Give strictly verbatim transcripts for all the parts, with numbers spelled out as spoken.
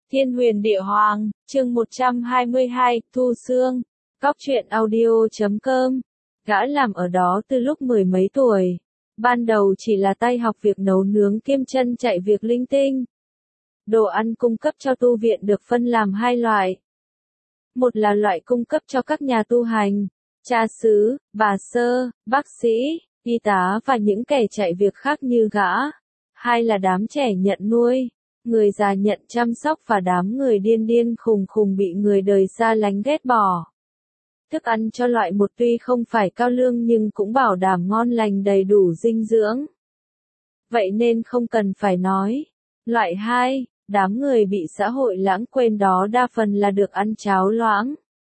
Thiên huyền địa hoàng, chương một trăm hai mươi hai, Thu Sương, Cóc truyện audio chấm com. Gã làm ở đó từ lúc mười mấy tuổi. Ban đầu chỉ là tay học việc nấu nướng kiêm chân chạy việc linh tinh. Đồ ăn cung cấp cho tu viện được phân làm hai loại. Một là loại cung cấp cho các nhà tu hành, cha xứ, bà sơ, bác sĩ, y tá và những kẻ chạy việc khác như gã. Hai là đám trẻ nhận nuôi, người già nhận chăm sóc và đám người điên điên khùng khùng bị người đời xa lánh ghét bỏ. Thức ăn cho loại một tuy không phải cao lương nhưng cũng bảo đảm ngon lành đầy đủ dinh dưỡng. Vậy nên không cần phải nói. Loại hai, đám người bị xã hội lãng quên đó đa phần là được ăn cháo loãng.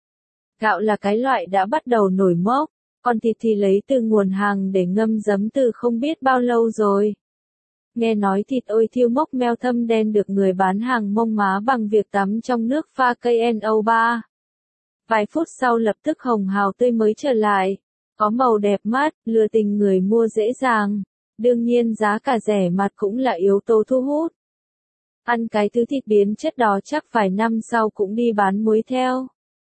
Gạo là cái loại đã bắt đầu nổi mốc, còn thịt thì lấy từ nguồn hàng để ngâm giấm từ không biết bao lâu rồi. Nghe nói thịt ôi thiêu mốc meo thâm đen được người bán hàng mông má bằng việc tắm trong nước pha cây en o ba. Vài phút sau lập tức hồng hào tươi mới trở lại, có màu đẹp mắt, lừa tình người mua dễ dàng. Đương nhiên giá cả rẻ mạt cũng là yếu tố thu hút. Ăn cái thứ thịt biến chất đó chắc vài năm sau cũng đi bán muối theo.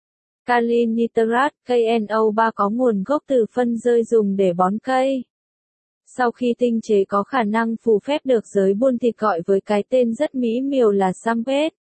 Kali nitrat, cây en o ba có nguồn gốc từ phân rơi dùng để bón cây. Sau khi tinh chế có khả năng phù phép được giới buôn thịt gọi với cái tên rất mỹ miều là Sampet.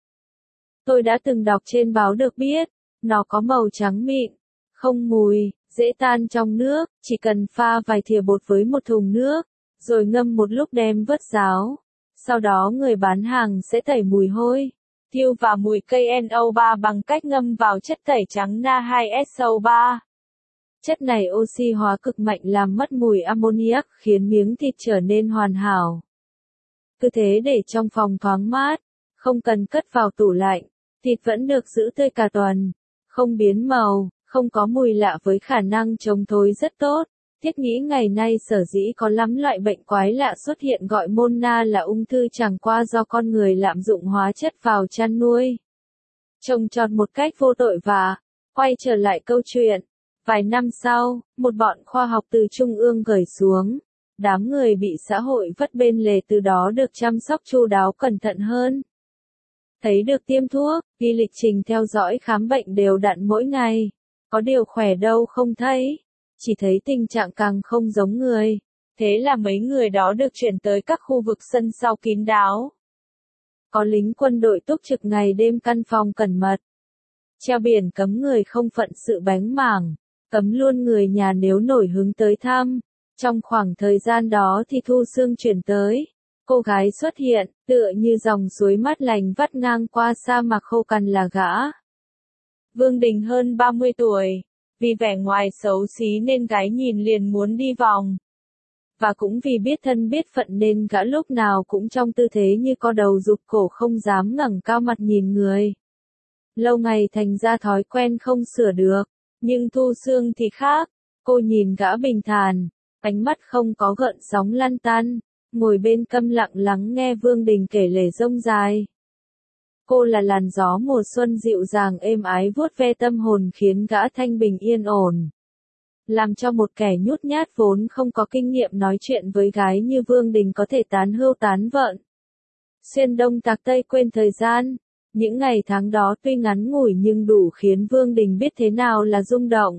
Tôi đã từng đọc trên báo được biết, nó có màu trắng mịn, không mùi, dễ tan trong nước, chỉ cần pha vài thìa bột với một thùng nước, rồi ngâm một lúc đem vớt ráo. Sau đó người bán hàng sẽ tẩy mùi hôi, tiêu và mùi cây en o ba bằng cách ngâm vào chất tẩy trắng Na hai S O ba. Chất này oxy hóa cực mạnh làm mất mùi ammoniac khiến miếng thịt trở nên hoàn hảo. Cứ thế để trong phòng thoáng mát, không cần cất vào tủ lạnh, thịt vẫn được giữ tươi cả tuần, không biến màu, không có mùi lạ với khả năng chống thối rất tốt. Thiết nghĩ ngày nay sở dĩ có lắm loại bệnh quái lạ xuất hiện gọi môn na là ung thư chẳng qua do con người lạm dụng hóa chất vào chăn nuôi. Trồng trọt một cách vô tội vạ. Quay trở lại câu chuyện. Vài năm sau, một bọn khoa học từ Trung ương gửi xuống. Đám người bị xã hội vất bên lề từ đó được chăm sóc chu đáo cẩn thận hơn. Thấy được tiêm thuốc, ghi lịch trình theo dõi khám bệnh đều đặn mỗi ngày. Có điều khỏe đâu không thấy. Chỉ thấy tình trạng càng không giống người. Thế là mấy người đó được chuyển tới các khu vực sân sau kín đáo. Có lính quân đội túc trực ngày đêm căn phòng cẩn mật. Treo biển cấm người không phận sự bánh mảng. Cấm luôn người nhà nếu nổi hứng tới thăm. Trong khoảng thời gian đó thì Thu Sương chuyển tới. Cô gái xuất hiện, tựa như dòng suối mát lành vắt ngang qua sa mạc khô cằn là gã. Vương Đình hơn ba mươi tuổi. Vì vẻ ngoài xấu xí nên gái nhìn liền muốn đi vòng. Và cũng vì biết thân biết phận nên gã lúc nào cũng trong tư thế như co đầu rụt cổ không dám ngẩng cao mặt nhìn người. Lâu ngày thành ra thói quen không sửa được. Nhưng Thu Sương thì khác. Cô nhìn gã bình thản, ánh mắt không có gợn sóng lăn tăn, ngồi bên câm lặng lắng nghe Vương Đình kể lể rông dài. Cô là làn gió mùa xuân dịu dàng êm ái vuốt ve tâm hồn khiến gã thanh bình yên ổn. Làm cho một kẻ nhút nhát vốn không có kinh nghiệm nói chuyện với gái như Vương Đình có thể tán hưu tán vận. Xuyên đông tạc tây quên thời gian. Những ngày tháng đó tuy ngắn ngủi nhưng đủ khiến Vương Đình biết thế nào là rung động.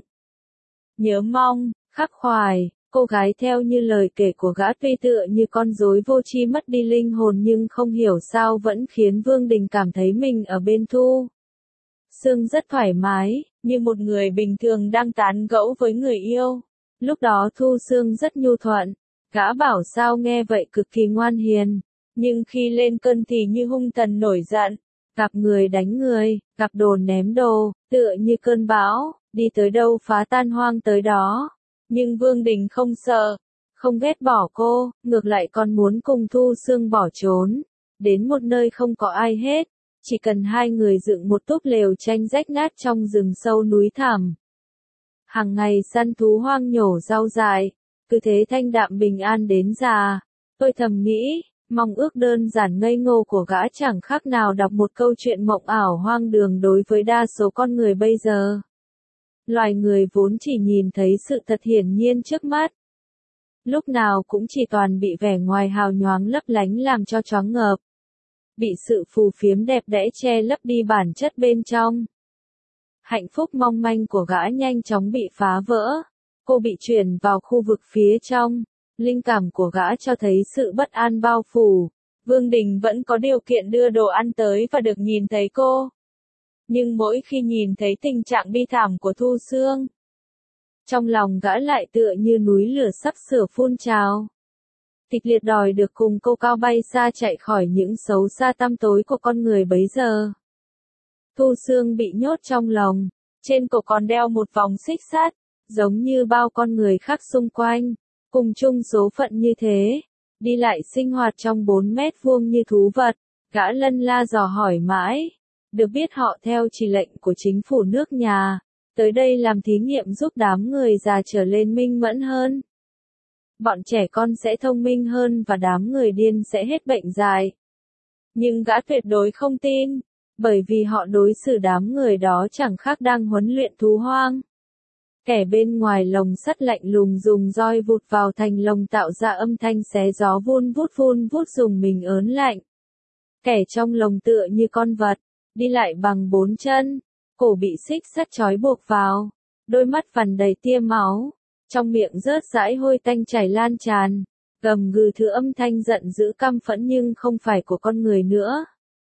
Nhớ mong, khắc khoải, cô gái theo như lời kể của gã tuy tựa như con rối vô tri mất đi linh hồn nhưng không hiểu sao vẫn khiến Vương Đình cảm thấy mình ở bên Thu Sương rất thoải mái, như một người bình thường đang tán gẫu với người yêu. Lúc đó Thu Sương rất nhu thuận, gã bảo sao nghe vậy cực kỳ ngoan hiền, nhưng khi lên cơn thì như hung thần nổi giận. Gặp người đánh người, gặp đồ ném đồ, tựa như cơn bão, đi tới đâu phá tan hoang tới đó. Nhưng Vương Đình không sợ, không ghét bỏ cô, ngược lại còn muốn cùng Thu Sương bỏ trốn, đến một nơi không có ai hết, chỉ cần hai người dựng một túp lều tranh rách nát trong rừng sâu núi thẳm. Hàng ngày săn thú hoang nhổ rau dại, cứ thế thanh đạm bình an đến già. Tôi thầm nghĩ, mong ước đơn giản ngây ngô của gã chẳng khác nào đọc một câu chuyện mộng ảo hoang đường đối với đa số con người bây giờ. Loài người vốn chỉ nhìn thấy sự thật hiển nhiên trước mắt. Lúc nào cũng chỉ toàn bị vẻ ngoài hào nhoáng lấp lánh làm cho choáng ngợp. bị sự phù phiếm đẹp đẽ che lấp đi bản chất bên trong. Hạnh phúc mong manh của gã nhanh chóng bị phá vỡ. Cô bị chuyển vào khu vực phía trong. Linh cảm của gã cho thấy sự bất an bao phủ. Vương Đình vẫn có điều kiện đưa đồ ăn tới và được nhìn thấy cô. Nhưng mỗi khi nhìn thấy tình trạng bi thảm của Thu Xương, trong lòng gã lại tựa như núi lửa sắp sửa phun trào. Kịch liệt đòi được cùng cô cao bay xa chạy khỏi những xấu xa tăm tối của con người bấy giờ. Thu Xương bị nhốt trong lồng, trên cổ còn đeo một vòng xích sắt, giống như bao con người khác xung quanh, cùng chung số phận như thế, đi lại sinh hoạt trong bốn mét vuông như thú vật. Gã lân la dò hỏi mãi, được biết họ theo chỉ lệnh của chính phủ nước nhà, tới đây làm thí nghiệm giúp đám người già trở lên minh mẫn hơn. Bọn trẻ con sẽ thông minh hơn và đám người điên sẽ hết bệnh dại. Nhưng gã tuyệt đối không tin, bởi vì họ đối xử đám người đó chẳng khác đang huấn luyện thú hoang. Kẻ bên ngoài lồng sắt lạnh lùng dùng roi vụt vào thành lồng tạo ra âm thanh xé gió vun vút vun vút dùng mình ớn lạnh. Kẻ trong lồng tựa như con vật, đi lại bằng bốn chân, cổ bị xích sắt trói buộc vào, đôi mắt vằn đầy tia máu, trong miệng rớt dãi hôi tanh chảy lan tràn, gầm gừ thứ âm thanh giận dữ căm phẫn nhưng không phải của con người nữa.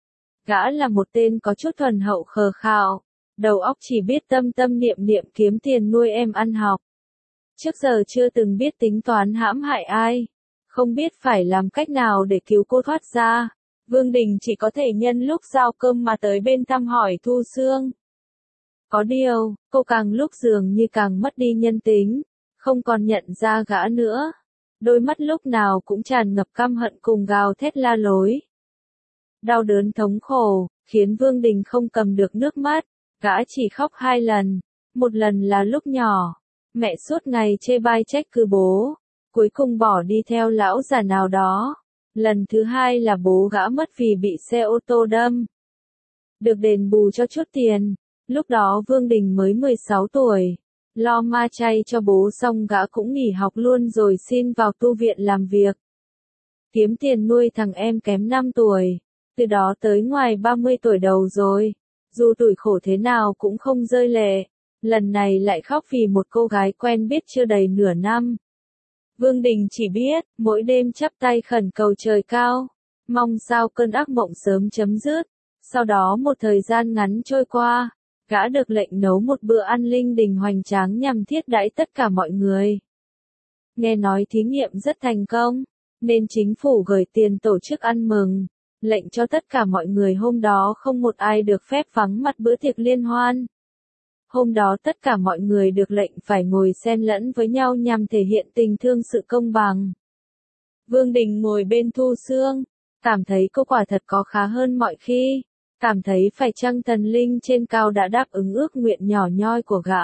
Gã là một tên có chút thuần hậu khờ khạo, đầu óc chỉ biết tâm tâm niệm niệm kiếm tiền nuôi em ăn học. Trước giờ chưa từng biết tính toán hãm hại ai, không biết phải làm cách nào để cứu cô thoát ra. Vương Đình chỉ có thể nhân lúc giao cơm mà tới bên thăm hỏi Thu Xương. Có điều, cô càng lúc dường như càng mất đi nhân tính, không còn nhận ra gã nữa. Đôi mắt lúc nào cũng tràn ngập căm hận cùng gào thét la lối. Đau đớn thống khổ, khiến Vương Đình không cầm được nước mắt, gã chỉ khóc hai lần. Một lần là lúc nhỏ, mẹ suốt ngày chê bai trách cứ bố, cuối cùng bỏ đi theo lão già nào đó. Lần thứ hai là bố gã mất vì bị xe ô tô đâm. Được đền bù cho chút tiền, lúc đó Vương Đình mới mười sáu tuổi. Lo ma chay cho bố xong gã cũng nghỉ học luôn rồi xin vào tu viện làm việc. Kiếm tiền nuôi thằng em kém năm tuổi, từ đó tới ngoài ba mươi tuổi đầu rồi. Dù tuổi khổ thế nào cũng không rơi lệ, lần này lại khóc vì một cô gái quen biết chưa đầy nửa năm. Vương Đình chỉ biết, mỗi đêm chắp tay khẩn cầu trời cao, mong sao cơn ác mộng sớm chấm dứt. Sau đó một thời gian ngắn trôi qua, gã được lệnh nấu một bữa ăn linh đình hoành tráng nhằm thiết đãi tất cả mọi người. Nghe nói thí nghiệm rất thành công, nên chính phủ gửi tiền tổ chức ăn mừng, lệnh cho tất cả mọi người hôm đó không một ai được phép vắng mặt bữa tiệc liên hoan. Hôm đó tất cả mọi người được lệnh phải ngồi xen lẫn với nhau nhằm thể hiện tình thương sự công bằng. Vương Đình ngồi bên Thu Xương, cảm thấy cô quả thật có khá hơn mọi khi, cảm thấy phải chăng thần linh trên cao đã đáp ứng ước nguyện nhỏ nhoi của gã.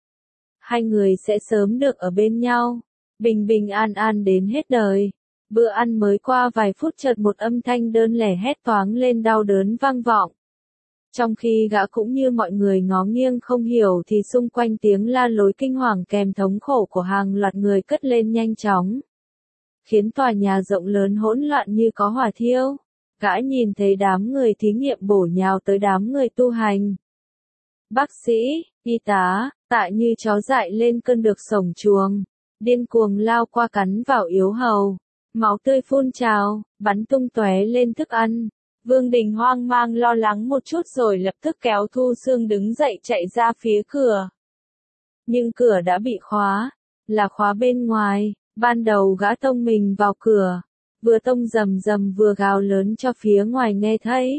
Hai người sẽ sớm được ở bên nhau, bình bình an an đến hết đời. Bữa ăn mới qua vài phút chợt một âm thanh đơn lẻ hét toáng lên đau đớn vang vọng. Trong khi gã cũng như mọi người ngó nghiêng không hiểu thì xung quanh tiếng la lối kinh hoàng kèm thống khổ của hàng loạt người cất lên nhanh chóng, khiến tòa nhà rộng lớn hỗn loạn như có hỏa thiêu. Gã nhìn thấy đám người thí nghiệm bổ nhào tới đám người tu hành. Bác sĩ, y tá, tạ như chó dại lên cơn được sổng chuồng, điên cuồng lao qua cắn vào yếu hầu, máu tươi phun trào, bắn tung tóe lên thức ăn. Vương Đình hoang mang lo lắng một chút rồi lập tức kéo Thu Xương đứng dậy chạy ra phía cửa. Nhưng cửa đã bị khóa, là khóa bên ngoài. Ban đầu gã tông mình vào cửa, vừa tông rầm rầm vừa gào lớn cho phía ngoài nghe thấy.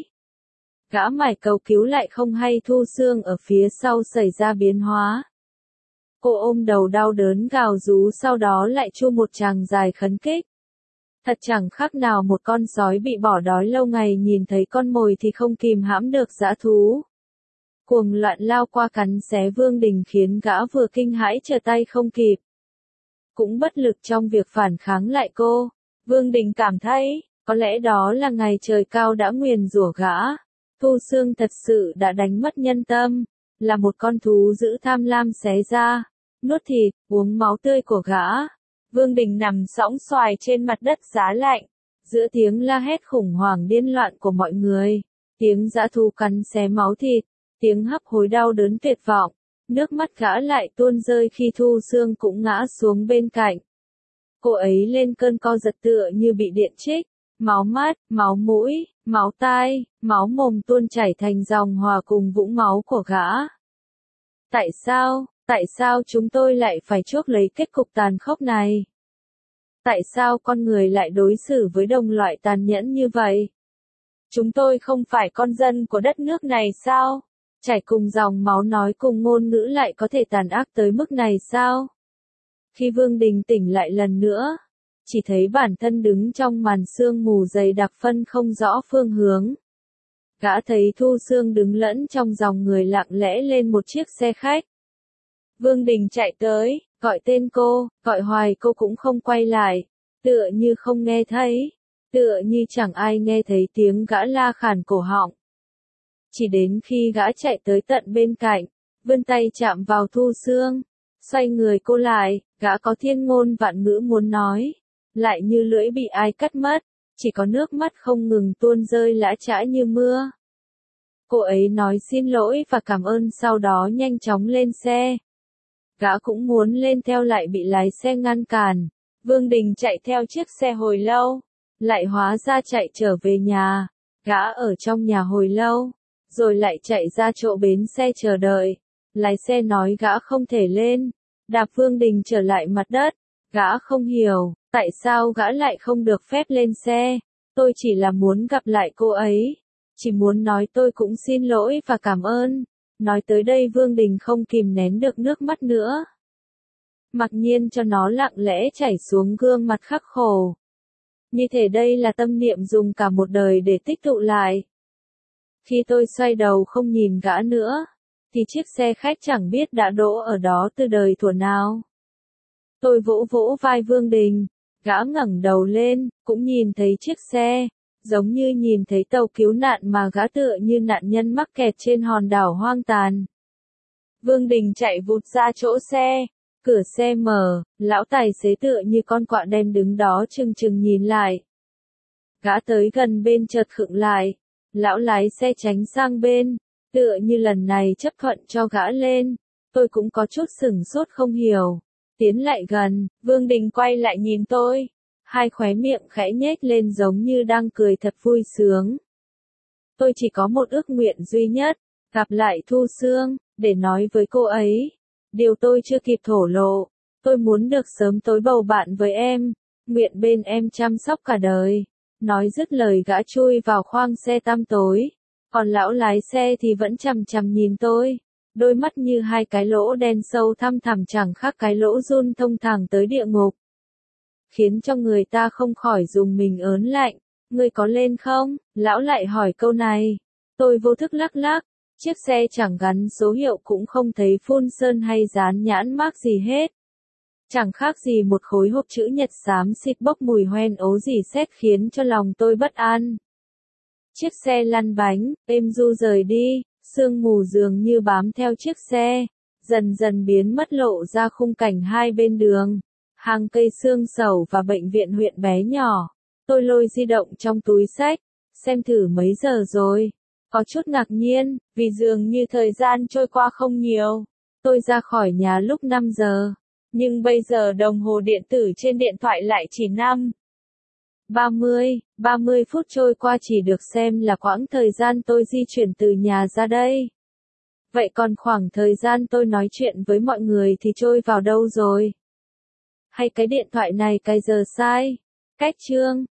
Gã mải cầu cứu lại không hay Thu Xương ở phía sau xảy ra biến hóa. Cô ôm đầu đau đớn gào rú sau đó lại chu một tràng dài khấn kích. Thật chẳng khác nào một con sói bị bỏ đói lâu ngày nhìn thấy con mồi thì không kìm hãm được dã thú. Cuồng loạn lao qua cắn xé Vương Đình khiến gã vừa kinh hãi trở tay không kịp. Cũng bất lực trong việc phản kháng lại cô. Vương Đình cảm thấy, có lẽ đó là ngày trời cao đã nguyền rủa gã. Thu Xương thật sự đã đánh mất nhân tâm, là một con thú dữ tham lam xé ra, nuốt thịt, uống máu tươi của gã. Vương Đình nằm sõng xoài trên mặt đất giá lạnh, Giữa tiếng la hét khủng hoảng điên loạn của mọi người, tiếng dã thú cắn xé máu thịt, tiếng hấp hối đau đớn tuyệt vọng, nước mắt gã lại tuôn rơi khi Thu Sương cũng ngã xuống bên cạnh. Cô ấy lên cơn co giật tựa như bị điện trích, máu mắt, máu mũi, máu tai, máu mồm tuôn chảy thành dòng hòa cùng vũng máu của gã. Tại sao, tại sao chúng tôi lại phải chuốc lấy kết cục tàn khốc này? Tại sao con người lại đối xử với đồng loại tàn nhẫn như vậy? Chúng tôi không phải con dân của đất nước này sao? Chảy cùng dòng máu nói cùng ngôn ngữ lại có thể tàn ác tới mức này sao? Khi Vương Đình tỉnh lại lần nữa, chỉ thấy bản thân đứng trong màn sương mù dày đặc phân không rõ phương hướng. Gã thấy Thu Sương đứng lẫn trong dòng người lặng lẽ lên một chiếc xe khách. Vương Đình chạy tới, gọi tên cô, gọi hoài cô cũng không quay lại, tựa như không nghe thấy, tựa như chẳng ai nghe thấy tiếng gã la khàn cổ họng. Chỉ đến khi gã chạy tới tận bên cạnh, vươn tay chạm vào Thu Sương, xoay người cô lại, gã có thiên ngôn vạn ngữ muốn nói, lại như lưỡi bị ai cắt mất, chỉ có nước mắt không ngừng tuôn rơi lã chã như mưa. Cô ấy nói xin lỗi và cảm ơn sau đó nhanh chóng lên xe. Gã cũng muốn lên theo lại bị lái xe ngăn cản. Vương Đình chạy theo chiếc xe hồi lâu, lại hóa ra chạy trở về nhà. Gã ở trong nhà hồi lâu, rồi lại chạy ra chỗ bến xe chờ đợi. Lái xe nói gã không thể lên, đạp Vương Đình trở lại mặt đất. Gã không hiểu, tại sao gã lại không được phép lên xe. Tôi chỉ là muốn gặp lại cô ấy, chỉ muốn nói tôi cũng xin lỗi và cảm ơn. Nói tới đây Vương Đình không kìm nén được nước mắt nữa. Mặc nhiên cho nó lặng lẽ chảy xuống gương mặt khắc khổ. Như thể đây là tâm niệm dùng cả một đời để tích tụ lại. Khi tôi xoay đầu không nhìn gã nữa, thì chiếc xe khách chẳng biết đã đỗ ở đó từ đời thuở nào. Tôi vỗ vỗ vai Vương Đình, gã ngẩng đầu lên, cũng nhìn thấy chiếc xe, giống như nhìn thấy tàu cứu nạn mà gã tựa như nạn nhân mắc kẹt trên hòn đảo hoang tàn. Vương Đình chạy vụt ra chỗ xe, cửa xe mở, lão tài xế tựa như con quạ đen đứng đó chừng chừng nhìn lại. Gã tới gần bên chợt khựng lại, lão lái xe tránh sang bên, tựa như lần này chấp thuận cho gã lên. Tôi cũng có chút sửng sốt không hiểu. Tiến lại gần, Vương Đình quay lại nhìn tôi, hai khóe miệng khẽ nhếch lên giống như đang cười thật vui sướng. Tôi chỉ có một ước nguyện duy nhất, gặp lại Thu Sương, để nói với cô ấy. Điều tôi chưa kịp thổ lộ, tôi muốn được sớm tối bầu bạn với em, nguyện bên em chăm sóc cả đời. Nói dứt lời gã chui vào khoang xe tăm tối, còn lão lái xe thì vẫn chằm chằm nhìn tôi. Đôi mắt như hai cái lỗ đen sâu thăm thẳm chẳng khác cái lỗ giun thông thẳng tới địa ngục. Khiến cho người ta không khỏi dùng mình ớn lạnh. Ngươi có lên không? Lão lại hỏi câu này. Tôi vô thức lắc lắc. Chiếc xe chẳng gắn số hiệu cũng không thấy phun sơn hay dán nhãn mác gì hết. Chẳng khác gì một khối hộp chữ nhật xám xịt bốc mùi hoen ố rỉ sét khiến cho lòng tôi bất an. Chiếc xe lăn bánh, êm du rời đi. Sương mù dường như bám theo chiếc xe, dần dần biến mất lộ ra khung cảnh hai bên đường, hàng cây xương sầu và bệnh viện huyện bé nhỏ. Tôi lôi di động trong túi xách, xem thử mấy giờ rồi. Có chút ngạc nhiên, vì dường như thời gian trôi qua không nhiều. Tôi ra khỏi nhà lúc năm giờ, nhưng bây giờ đồng hồ điện tử trên điện thoại lại chỉ năm. ba mươi, ba mươi phút trôi qua chỉ được xem là quãng thời gian tôi di chuyển từ nhà ra đây. Vậy còn khoảng thời gian tôi nói chuyện với mọi người thì trôi vào đâu rồi? Hay cái điện thoại này cái giờ sai? Cách chương